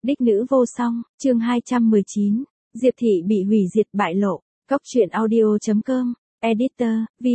Đích nữ vô song, chương 219, Diệp Thị bị hủy diệt bại lộ, Cóc truyện audio.com, Editor,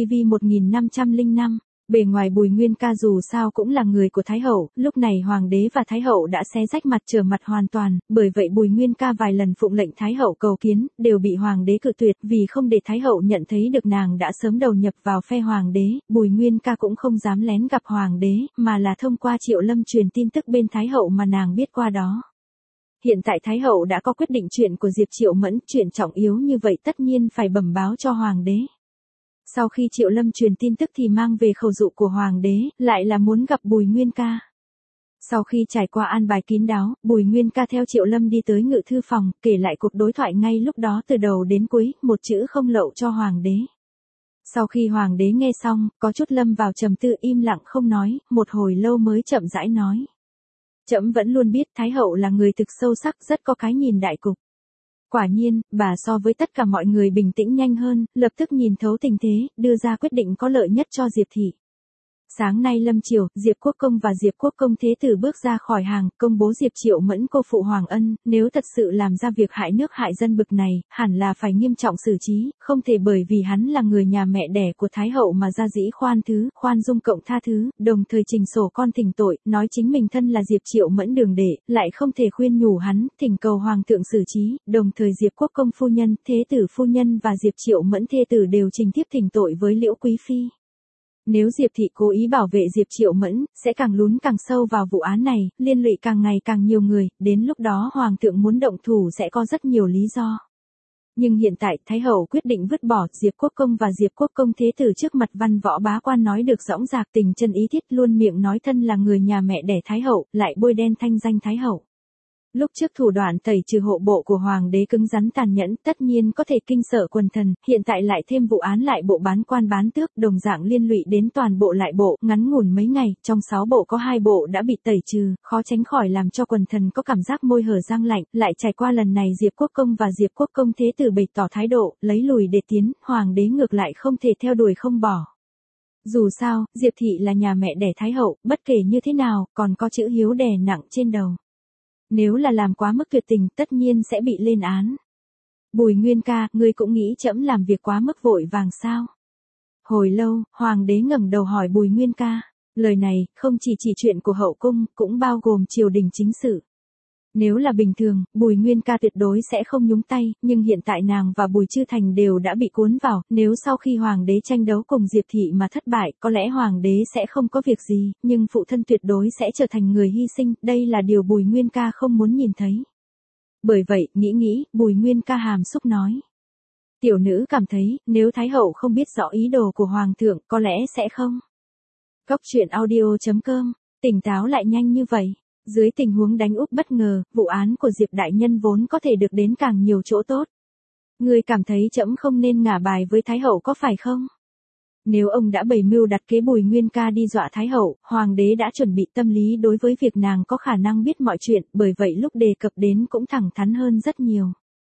VV1505, bề ngoài Bùi Nguyên Ca dù sao cũng là người của Thái Hậu, lúc này Hoàng đế và Thái Hậu đã xé rách mặt trở mặt hoàn toàn, bởi vậy Bùi Nguyên Ca vài lần phụng lệnh Thái Hậu cầu kiến, đều bị Hoàng đế cự tuyệt vì không để Thái Hậu nhận thấy được nàng đã sớm đầu nhập vào phe Hoàng đế, Bùi Nguyên Ca cũng không dám lén gặp Hoàng đế, mà là thông qua Triệu Lâm truyền tin tức bên Thái Hậu mà nàng biết qua đó. Hiện tại Thái Hậu đã có quyết định chuyện của Diệp Triệu Mẫn, chuyện trọng yếu như vậy tất nhiên phải bẩm báo cho Hoàng đế. Sau khi Triệu Lâm truyền tin tức thì mang về khẩu dụ của Hoàng đế, lại là muốn gặp Bùi Nguyên Ca. Sau khi trải qua an bài kín đáo, Bùi Nguyên Ca theo Triệu Lâm đi tới ngự thư phòng, kể lại cuộc đối thoại ngay lúc đó từ đầu đến cuối, một chữ không lậu cho Hoàng đế. Sau khi Hoàng đế nghe xong, có chút lâm vào trầm tư im lặng không nói, một hồi lâu mới chậm rãi nói. Trẫm vẫn luôn biết Thái Hậu là người thực sâu sắc, rất có cái nhìn đại cục. Quả nhiên, bà so với tất cả mọi người bình tĩnh nhanh hơn, lập tức nhìn thấu tình thế, đưa ra quyết định có lợi nhất cho Diệp Thị. Sáng nay lâm chiều, Diệp Quốc Công và Diệp Quốc Công Thế Tử bước ra khỏi hàng, công bố Diệp Triệu Mẫn cô phụ Hoàng Ân, nếu thật sự làm ra việc hại nước hại dân bực này, hẳn là phải nghiêm trọng xử trí, không thể bởi vì hắn là người nhà mẹ đẻ của Thái Hậu mà ra dĩ khoan dung cộng tha thứ, đồng thời trình sổ con thỉnh tội, nói chính mình thân là Diệp Triệu Mẫn đường đệ, lại không thể khuyên nhủ hắn, thỉnh cầu Hoàng thượng xử trí, đồng thời Diệp Quốc Công phu nhân, Thế Tử phu nhân và Diệp Triệu Mẫn thê tử đều trình tiếp thỉnh tội với Liễu Quý Phi. Nếu Diệp Thị cố ý bảo vệ Diệp Triệu Mẫn, sẽ càng lún càng sâu vào vụ án này, liên lụy càng ngày càng nhiều người, đến lúc đó Hoàng thượng muốn động thủ sẽ có rất nhiều lý do. Nhưng hiện tại Thái Hậu quyết định vứt bỏ Diệp Quốc Công và Diệp Quốc Công Thế Tử trước mặt văn võ bá quan nói được rõng rạc tình chân ý thiết, luôn miệng nói thân là người nhà mẹ đẻ Thái Hậu, lại bôi đen thanh danh Thái Hậu. Lúc trước thủ đoạn tẩy trừ hộ bộ của Hoàng đế cứng rắn tàn nhẫn tất nhiên có thể kinh sợ quần thần, hiện tại lại thêm vụ án lại bộ bán quan bán tước, đồng dạng liên lụy đến toàn bộ lại bộ, ngắn ngủn mấy ngày, trong 6 bộ có 2 bộ đã bị tẩy trừ, khó tránh khỏi làm cho quần thần có cảm giác môi hở răng lạnh, lại trải qua lần này Diệp Quốc Công và Diệp Quốc Công Thế Tử bày tỏ thái độ, lấy lùi để tiến, Hoàng đế ngược lại không thể theo đuổi không bỏ. Dù sao, Diệp Thị là nhà mẹ đẻ Thái Hậu, bất kể như thế nào, còn có chữ hiếu đè nặng trên đầu. Nếu là làm quá mức tuyệt tình tất nhiên sẽ bị lên án. Bùi Nguyên Ca, ngươi cũng nghĩ trẫm làm việc quá mức vội vàng sao? Hồi lâu, Hoàng đế ngẩng đầu hỏi Bùi Nguyên Ca. Lời này, không chỉ chuyện của hậu cung, cũng bao gồm triều đình chính sự. Nếu là bình thường, Bùi Nguyên Ca tuyệt đối sẽ không nhúng tay, nhưng hiện tại nàng và Bùi Chư Thành đều đã bị cuốn vào, nếu sau khi Hoàng đế tranh đấu cùng Diệp Thị mà thất bại, có lẽ Hoàng đế sẽ không có việc gì, nhưng phụ thân tuyệt đối sẽ trở thành người hy sinh, đây là điều Bùi Nguyên Ca không muốn nhìn thấy. Bởi vậy, nghĩ, Bùi Nguyên Ca hàm xúc nói. Tiểu nữ cảm thấy, nếu Thái Hậu không biết rõ ý đồ của Hoàng thượng, có lẽ sẽ không. Cóc truyện audio.com, tỉnh táo lại nhanh như vậy. Dưới tình huống đánh úp bất ngờ, vụ án của Diệp đại nhân vốn có thể được đến càng nhiều chỗ tốt. Ngươi cảm thấy trẫm không nên ngả bài với Thái Hậu có phải không? Nếu ông đã bày mưu đặt kế Bùi Nguyên Ca đi dọa Thái Hậu, Hoàng đế đã chuẩn bị tâm lý đối với việc nàng có khả năng biết mọi chuyện, bởi vậy lúc đề cập đến cũng thẳng thắn hơn rất nhiều.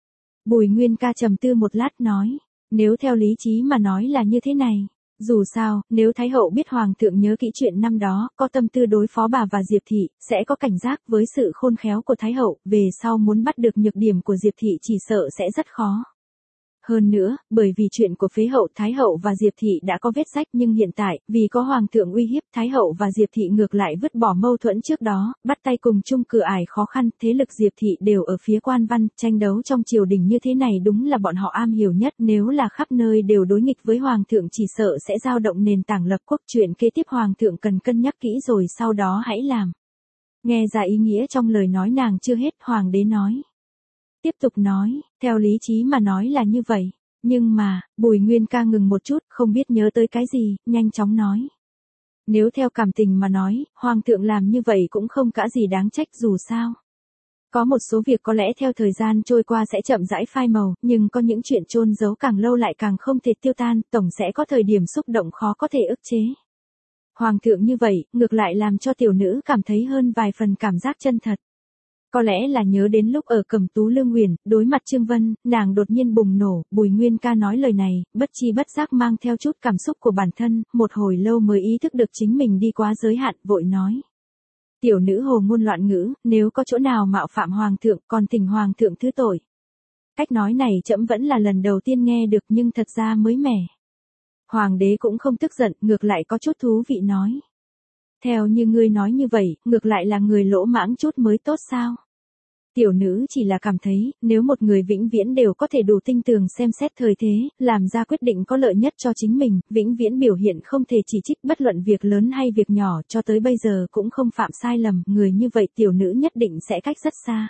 Bùi Nguyên Ca trầm tư một lát nói, nếu theo lý trí mà nói là như thế này. Dù sao, nếu Thái Hậu biết Hoàng thượng nhớ kỹ chuyện năm đó, có tâm tư đối phó bà và Diệp Thị, sẽ có cảnh giác với sự khôn khéo của Thái Hậu, về sau muốn bắt được nhược điểm của Diệp Thị chỉ sợ sẽ rất khó. Hơn nữa, bởi vì chuyện của phế hậu Thái Hậu và Diệp Thị đã có vết rách nhưng hiện tại, vì có Hoàng thượng uy hiếp Thái Hậu và Diệp Thị ngược lại vứt bỏ mâu thuẫn trước đó, bắt tay cùng chung cửa ải khó khăn, thế lực Diệp Thị đều ở phía quan văn, tranh đấu trong triều đình như thế này đúng là bọn họ am hiểu nhất, nếu là khắp nơi đều đối nghịch với Hoàng thượng chỉ sợ sẽ dao động nền tảng lập quốc, chuyện kế tiếp Hoàng thượng cần cân nhắc kỹ rồi sau đó hãy làm. Nghe ra ý nghĩa trong lời nói nàng chưa hết, Hoàng đế nói. Tiếp tục nói, theo lý trí mà nói là như vậy, nhưng mà, Bùi Nguyên Ca ngừng một chút, không biết nhớ tới cái gì, nhanh chóng nói. Nếu theo cảm tình mà nói, Hoàng thượng làm như vậy cũng không cả gì đáng trách dù sao. Có một số việc có lẽ theo thời gian trôi qua sẽ chậm rãi phai màu, nhưng có những chuyện chôn giấu càng lâu lại càng không thể tiêu tan, tổng sẽ có thời điểm xúc động khó có thể ức chế. Hoàng thượng như vậy, ngược lại làm cho tiểu nữ cảm thấy hơn vài phần cảm giác chân thật. Có lẽ là nhớ đến lúc ở Cẩm Tú Lương Nguyền, đối mặt Trương Vân, nàng đột nhiên bùng nổ, Bùi Nguyên Ca nói lời này, bất chi bất giác mang theo chút cảm xúc của bản thân, một hồi lâu mới ý thức được chính mình đi quá giới hạn, vội nói. Tiểu nữ hồ ngôn loạn ngữ, nếu có chỗ nào mạo phạm hoàng thượng, còn thỉnh hoàng thượng thứ tội. Cách nói này trẫm vẫn là lần đầu tiên nghe được nhưng thật ra mới mẻ. Hoàng đế cũng không tức giận, ngược lại có chút thú vị nói. Theo như ngươi nói như vậy, ngược lại là người lỗ mãng chút mới tốt sao? Tiểu nữ chỉ là cảm thấy, nếu một người vĩnh viễn đều có thể đủ tinh tường xem xét thời thế, làm ra quyết định có lợi nhất cho chính mình, vĩnh viễn biểu hiện không thể chỉ trích bất luận việc lớn hay việc nhỏ, cho tới bây giờ cũng không phạm sai lầm, người như vậy tiểu nữ nhất định sẽ cách rất xa.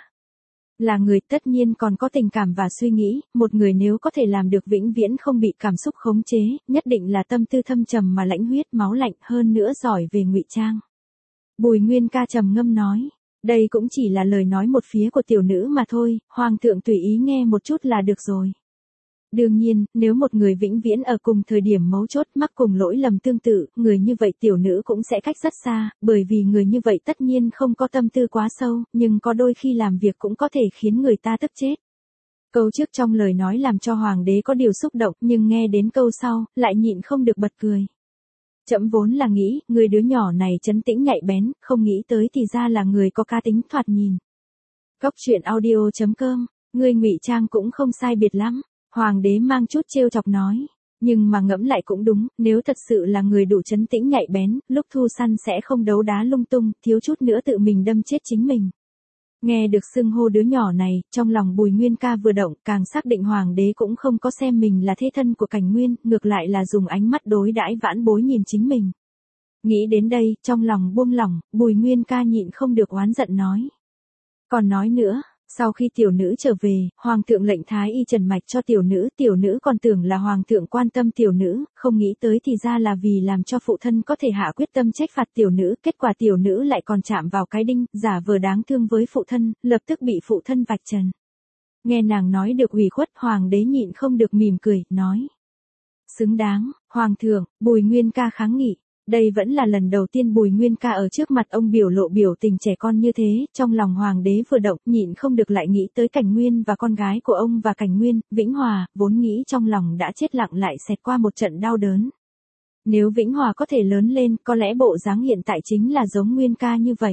Là người tất nhiên còn có tình cảm và suy nghĩ, một người nếu có thể làm được vĩnh viễn không bị cảm xúc khống chế, nhất định là tâm tư thâm trầm mà lãnh huyết máu lạnh, hơn nữa giỏi về ngụy trang. Bùi Nguyên Ca trầm ngâm nói, đây cũng chỉ là lời nói một phía của tiểu nữ mà thôi, hoàng thượng tùy ý nghe một chút là được rồi. Đương nhiên, nếu một người vĩnh viễn ở cùng thời điểm mấu chốt mắc cùng lỗi lầm tương tự, người như vậy tiểu nữ cũng sẽ cách rất xa, bởi vì người như vậy tất nhiên không có tâm tư quá sâu, nhưng có đôi khi làm việc cũng có thể khiến người ta tức chết. Câu trước trong lời nói làm cho hoàng đế có điều xúc động, nhưng nghe đến câu sau, lại nhịn không được bật cười. Trẫm vốn là nghĩ, người đứa nhỏ này trấn tĩnh nhạy bén, không nghĩ tới thì ra là người có cá tính thoạt nhìn. Góc truyện audio.com, người ngụy trang cũng không sai biệt lắm. Hoàng đế mang chút trêu chọc nói, nhưng mà ngẫm lại cũng đúng, nếu thật sự là người đủ trấn tĩnh nhạy bén, lúc thu săn sẽ không đấu đá lung tung, thiếu chút nữa tự mình đâm chết chính mình. Nghe được xưng hô đứa nhỏ này, trong lòng Bùi Nguyên Ca vừa động, càng xác định hoàng đế cũng không có xem mình là thế thân của Cảnh Nguyên, ngược lại là dùng ánh mắt đối đãi vãn bối nhìn chính mình. Nghĩ đến đây, trong lòng buông lỏng, Bùi Nguyên Ca nhịn không được oán giận nói. Còn nói nữa, sau khi tiểu nữ trở về, hoàng thượng lệnh thái y trần mạch cho tiểu nữ còn tưởng là hoàng thượng quan tâm tiểu nữ, không nghĩ tới thì ra là vì làm cho phụ thân có thể hạ quyết tâm trách phạt tiểu nữ, kết quả tiểu nữ lại còn chạm vào cái đinh, giả vờ đáng thương với phụ thân, lập tức bị phụ thân vạch trần. Nghe nàng nói được ủy khuất, hoàng đế nhịn không được mỉm cười, nói. Xứng đáng, hoàng thượng, Bùi Nguyên Ca kháng nghị. Đây vẫn là lần đầu tiên Bùi Nguyên Ca ở trước mặt ông biểu lộ biểu tình trẻ con như thế, trong lòng hoàng đế vừa động, nhịn không được lại nghĩ tới Cảnh Nguyên và con gái của ông và Cảnh Nguyên, Vĩnh Hòa, vốn nghĩ trong lòng đã chết lặng lại xẹt qua một trận đau đớn. Nếu Vĩnh Hòa có thể lớn lên, có lẽ bộ dáng hiện tại chính là giống Nguyên Ca như vậy.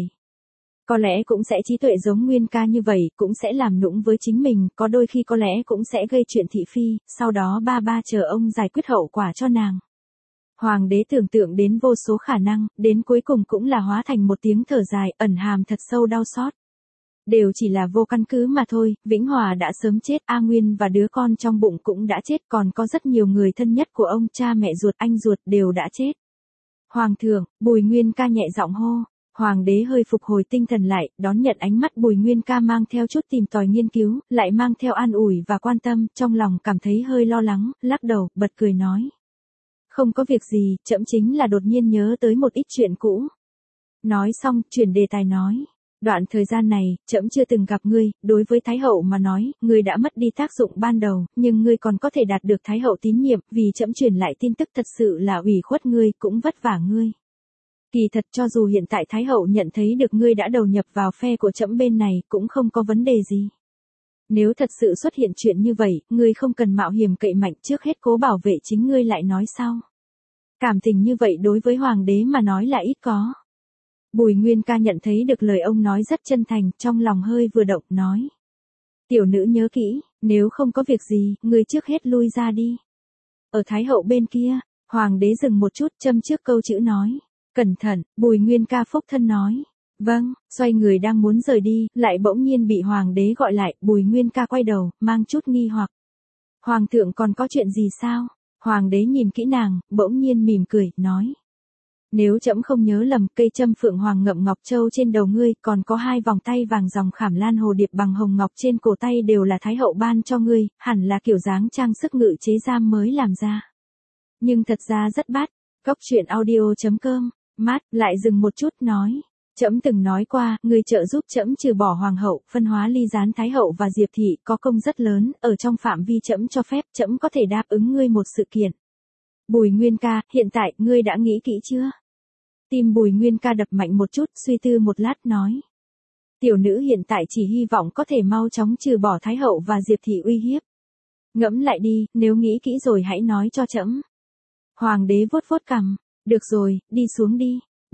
Có lẽ cũng sẽ trí tuệ giống Nguyên Ca như vậy, cũng sẽ làm nũng với chính mình, có đôi khi có lẽ cũng sẽ gây chuyện thị phi, sau đó ba chờ ông giải quyết hậu quả cho nàng. Hoàng đế tưởng tượng đến vô số khả năng, đến cuối cùng cũng là hóa thành một tiếng thở dài, ẩn hàm thật sâu đau xót. Đều chỉ là vô căn cứ mà thôi, Vĩnh Hòa đã sớm chết, A Nguyên và đứa con trong bụng cũng đã chết, còn có rất nhiều người thân nhất của ông, cha mẹ ruột, anh ruột đều đã chết. Hoàng thượng, Bùi Nguyên Ca nhẹ giọng hô. Hoàng đế hơi phục hồi tinh thần lại, đón nhận ánh mắt Bùi Nguyên Ca mang theo chút tìm tòi nghiên cứu, lại mang theo an ủi và quan tâm, trong lòng cảm thấy hơi lo lắng, lắc đầu, bật cười nói. Không có việc gì, trẫm chính là đột nhiên nhớ tới một ít chuyện cũ. Nói xong, chuyển đề tài nói. Đoạn thời gian này, trẫm chưa từng gặp ngươi, đối với Thái hậu mà nói, ngươi đã mất đi tác dụng ban đầu, nhưng ngươi còn có thể đạt được Thái hậu tín nhiệm, vì trẫm truyền lại tin tức thật sự là ủy khuất ngươi, cũng vất vả ngươi. Kỳ thật cho dù hiện tại Thái hậu nhận thấy được ngươi đã đầu nhập vào phe của trẫm bên này, cũng không có vấn đề gì. Nếu thật sự xuất hiện chuyện như vậy, ngươi không cần mạo hiểm cậy mạnh, trước hết cố bảo vệ chính ngươi lại nói sau. Cảm tình như vậy đối với hoàng đế mà nói là ít có. Bùi Nguyên Ca nhận thấy được lời ông nói rất chân thành, trong lòng hơi vừa động, nói. Tiểu nữ nhớ kỹ, nếu không có việc gì, ngươi trước hết lui ra đi. Ở Thái hậu bên kia, hoàng đế dừng một chút, châm trước câu chữ nói. Cẩn thận, Bùi Nguyên Ca phúc thân nói. Vâng, xoay người đang muốn rời đi, lại bỗng nhiên bị hoàng đế gọi lại, Bùi Nguyên Ca quay đầu, mang chút nghi hoặc. Hoàng thượng còn có chuyện gì sao? Hoàng đế nhìn kỹ nàng, bỗng nhiên mỉm cười, nói. Nếu trẫm không nhớ lầm, cây châm phượng hoàng ngậm ngọc châu trên đầu ngươi, còn có 2 vòng tay vàng dòng khảm lan hồ điệp bằng hồng ngọc trên cổ tay đều là Thái hậu ban cho ngươi, hẳn là kiểu dáng trang sức ngự chế giam mới làm ra. Nhưng thật ra rất bát. Góc truyện audio.com, mát, lại dừng một chút, nói. Trẫm từng nói qua, ngươi trợ giúp trẫm trừ bỏ hoàng hậu, phân hóa ly gián Thái hậu và Diệp thị, có công rất lớn, ở trong phạm vi trẫm cho phép, trẫm có thể đáp ứng ngươi một sự kiện. Bùi Nguyên Ca, hiện tại, ngươi đã nghĩ kỹ chưa? Tim Bùi Nguyên Ca đập mạnh một chút, suy tư một lát, nói. Tiểu nữ hiện tại chỉ hy vọng có thể mau chóng trừ bỏ Thái hậu và Diệp thị uy hiếp. Ngẫm lại đi, nếu nghĩ kỹ rồi hãy nói cho trẫm. Hoàng đế vuốt vuốt cằm. Được rồi, đi xuống đi.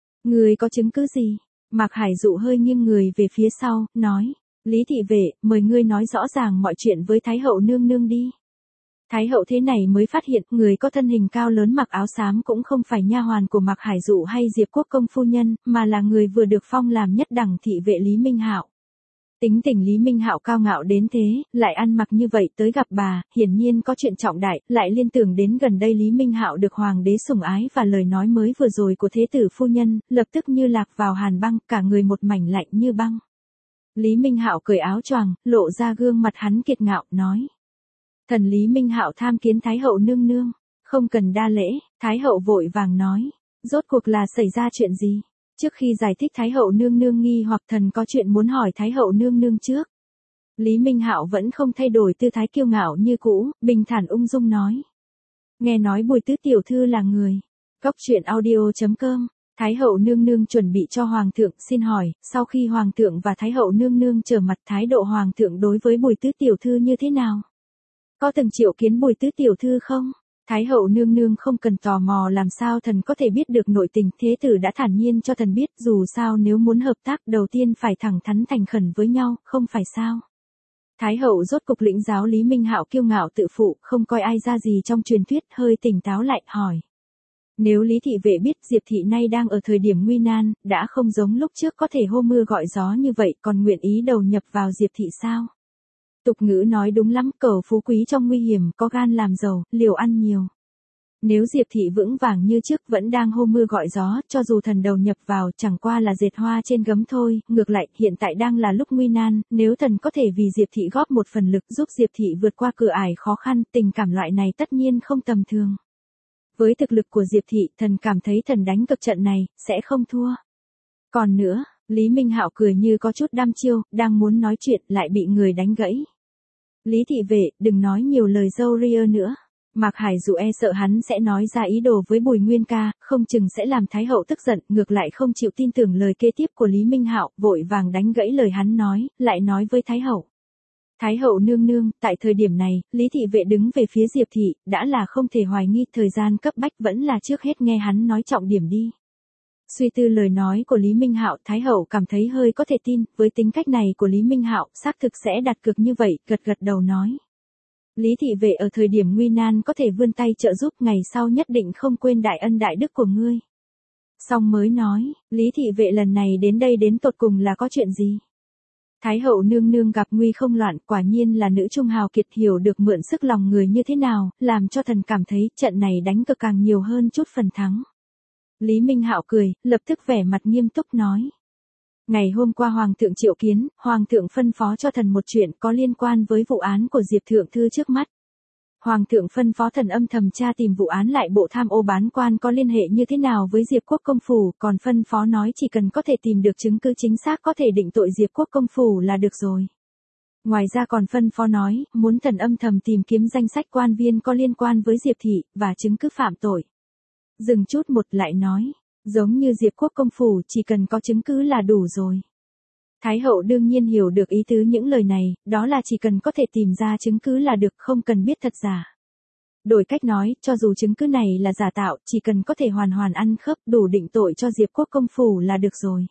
Người có chứng cứ gì? Mạc Hải Dụ hơi nghiêng người về phía sau, nói. Lý thị vệ, mời ngươi nói rõ ràng mọi chuyện với Thái hậu nương nương đi. Thái hậu thế này mới phát hiện người có thân hình cao lớn mặc áo xám cũng không phải nha hoàn của Mạc Hải Dụ hay Diệp Quốc công phu nhân, mà là người vừa được phong làm nhất đẳng thị vệ Lý Minh Hạo. Tính tình Lý Minh Hạo cao ngạo đến thế, lại ăn mặc như vậy tới gặp bà, hiển nhiên có chuyện trọng đại, lại liên tưởng đến gần đây Lý Minh Hạo được hoàng đế sủng ái và lời nói mới vừa rồi của thế tử phu nhân, lập tức như lạc vào hàn băng, cả người một mảnh lạnh như băng. Lý Minh Hạo cởi áo choàng, lộ ra gương mặt hắn kiệt ngạo, nói: Thần Lý Minh Hạo tham kiến Thái hậu nương nương, không cần đa lễ. Thái hậu vội vàng nói: Rốt cuộc là xảy ra chuyện gì? Trước khi giải thích Thái hậu nương nương nghi hoặc thần có chuyện muốn hỏi Thái hậu nương nương trước. Lý Minh Hạo vẫn không thay đổi tư thái kiêu ngạo như cũ, bình thản ung dung nói: Nghe nói Bùi tứ tiểu thư là người. Cóc truyện audio.com. Thái hậu nương nương chuẩn bị cho hoàng thượng, xin hỏi, sau khi hoàng thượng và Thái hậu nương nương trở mặt, thái độ hoàng thượng đối với Bùi tứ tiểu thư như thế nào? Có từng triệu kiến Bùi tứ tiểu thư không? Thái hậu nương nương không cần tò mò, làm sao thần có thể biết được nội tình, thế tử đã thản nhiên cho thần biết, dù sao nếu muốn hợp tác đầu tiên phải thẳng thắn thành khẩn với nhau, không phải sao? Thái hậu rốt cục lĩnh giáo Lý Minh Hạo kiêu ngạo tự phụ, không coi ai ra gì trong truyền thuyết, hơi tỉnh táo lại, hỏi. Nếu Lý thị vệ biết Diệp thị nay đang ở thời điểm nguy nan, đã không giống lúc trước có thể hô mưa gọi gió như vậy, còn nguyện ý đầu nhập vào Diệp thị sao? Tục ngữ nói đúng lắm, cẩu phú quý trong nguy hiểm, có gan làm giàu, liều ăn nhiều. Nếu Diệp thị vững vàng như trước vẫn đang hô mưa gọi gió, cho dù thần đầu nhập vào chẳng qua là dệt hoa trên gấm thôi, ngược lại, hiện tại đang là lúc nguy nan, nếu thần có thể vì Diệp thị góp một phần lực giúp Diệp thị vượt qua cửa ải khó khăn, tình cảm loại này tất nhiên không tầm thường. Với thực lực của Diệp thị, thần cảm thấy thần đánh cực trận này, sẽ không thua. Còn nữa, Lý Minh Hạo cười như có chút đăm chiêu, đang muốn nói chuyện, lại bị người đánh gãy. Lý thị vệ, đừng nói nhiều lời dâu ria nữa. Mạc Hải Dụ e sợ hắn sẽ nói ra ý đồ với Bùi Nguyên ca, không chừng sẽ làm Thái hậu tức giận, ngược lại không chịu tin tưởng lời kế tiếp của Lý Minh Hạo, vội vàng đánh gãy lời hắn nói, lại nói với Thái hậu. Thái hậu nương nương, tại thời điểm này, Lý thị vệ đứng về phía Diệp thị, đã là không thể hoài nghi, thời gian cấp bách vẫn là trước hết nghe hắn nói trọng điểm đi. Suy tư lời nói của Lý Minh Hạo, Thái hậu cảm thấy hơi có thể tin, với tính cách này của Lý Minh Hạo, xác thực sẽ đặt cược như vậy, gật gật đầu nói. Lý thị vệ ở thời điểm nguy nan có thể vươn tay trợ giúp, ngày sau nhất định không quên đại ân đại đức của ngươi. Xong mới nói, Lý thị vệ lần này đến đây đến tột cùng là có chuyện gì? Thái hậu nương nương gặp nguy không loạn, quả nhiên là nữ trung hào kiệt, hiểu được mượn sức lòng người như thế nào, làm cho thần cảm thấy trận này đánh cực càng nhiều hơn chút phần thắng. Lý Minh Hạo cười, lập tức vẻ mặt nghiêm túc nói. Ngày hôm qua hoàng thượng triệu kiến, hoàng thượng phân phó cho thần một chuyện có liên quan với vụ án của Diệp thượng thư trước mắt. Hoàng thượng phân phó thần âm thầm tra tìm vụ án lại bộ tham ô bán quan có liên hệ như thế nào với Diệp Quốc công phủ, còn phân phó nói chỉ cần có thể tìm được chứng cứ chính xác có thể định tội Diệp Quốc công phủ là được rồi. Ngoài ra còn phân phó nói, muốn thần âm thầm tìm kiếm danh sách quan viên có liên quan với Diệp thị, và chứng cứ phạm tội. Dừng chút một lại nói, giống như Diệp Quốc công phủ chỉ cần có chứng cứ là đủ rồi. Thái hậu đương nhiên hiểu được ý tứ những lời này, đó là chỉ cần có thể tìm ra chứng cứ là được, không cần biết thật giả. Đổi cách nói, cho dù chứng cứ này là giả tạo, chỉ cần có thể hoàn hoàn ăn khớp đủ định tội cho Diệp Quốc công phủ là được rồi.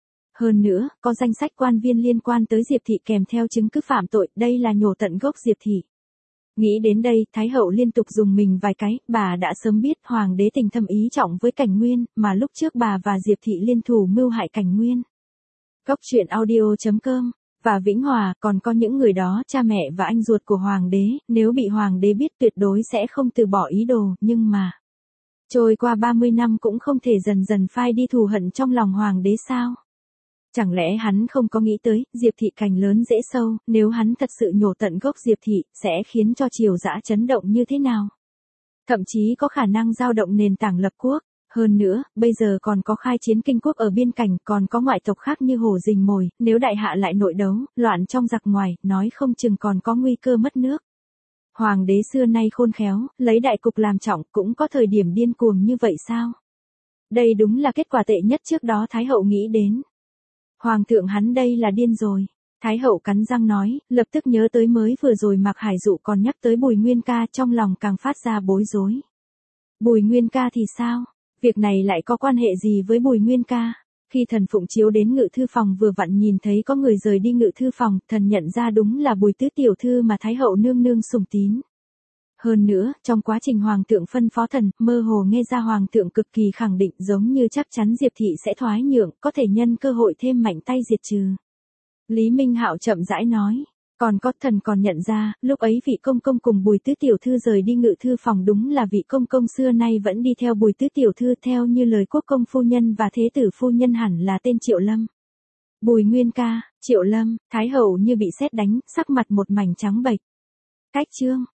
Hơn nữa, có danh sách quan viên liên quan tới Diệp thị kèm theo chứng cứ phạm tội, đây là nhổ tận gốc Diệp thị. Nghĩ đến đây, Thái hậu liên tục dùng mình vài cái, bà đã sớm biết hoàng đế tình thâm ý trọng với Cảnh Nguyên, mà lúc trước bà và Diệp thị liên thủ mưu hại Cảnh Nguyên. Cóc truyện audio.com. Và Vĩnh Hòa, còn có những người đó, cha mẹ và anh ruột của hoàng đế, nếu bị hoàng đế biết tuyệt đối sẽ không từ bỏ ý đồ, nhưng mà trôi qua 30 năm cũng không thể dần dần phai đi thù hận trong lòng hoàng đế sao? Chẳng lẽ hắn không có nghĩ tới, Diệp thị cành lớn rễ sâu, nếu hắn thật sự nhổ tận gốc Diệp thị, sẽ khiến cho triều dã chấn động như thế nào? Thậm chí có khả năng dao động nền tảng lập quốc. Hơn nữa, bây giờ còn có khai chiến kinh quốc ở biên cảnh, còn có ngoại tộc khác như hổ rình mồi, nếu đại hạ lại nội đấu, loạn trong giặc ngoài, nói không chừng còn có nguy cơ mất nước. Hoàng đế xưa nay khôn khéo, lấy đại cục làm trọng, cũng có thời điểm điên cuồng như vậy sao? Đây đúng là kết quả tệ nhất trước đó Thái hậu nghĩ đến. Hoàng thượng hắn đây là điên rồi. Thái hậu cắn răng nói, lập tức nhớ tới mới vừa rồi Mạc Hải Dụ còn nhắc tới Bùi Nguyên ca, trong lòng càng phát ra bối rối. Bùi Nguyên ca thì sao? Việc này lại có quan hệ gì với Bùi Nguyên ca? Khi thần phụng chiếu đến ngự thư phòng vừa vặn nhìn thấy có người rời đi ngự thư phòng, thần nhận ra đúng là Bùi tứ tiểu thư mà Thái hậu nương nương sủng tín. Hơn nữa, trong quá trình hoàng thượng phân phó thần, mơ hồ nghe ra hoàng thượng cực kỳ khẳng định giống như chắc chắn Diệp thị sẽ thoái nhượng, có thể nhân cơ hội thêm mạnh tay diệt trừ. Lý Minh Hạo chậm rãi nói. Còn có thần còn nhận ra, lúc ấy vị công công cùng Bùi tứ tiểu thư rời đi ngự thư phòng đúng là vị công công xưa nay vẫn đi theo Bùi tứ tiểu thư, theo như lời quốc công phu nhân và thế tử phu nhân hẳn là tên Triệu Lâm. Bùi Nguyên ca, Triệu Lâm, Thái hậu như bị sét đánh, sắc mặt một mảnh trắng bệch. Cách chương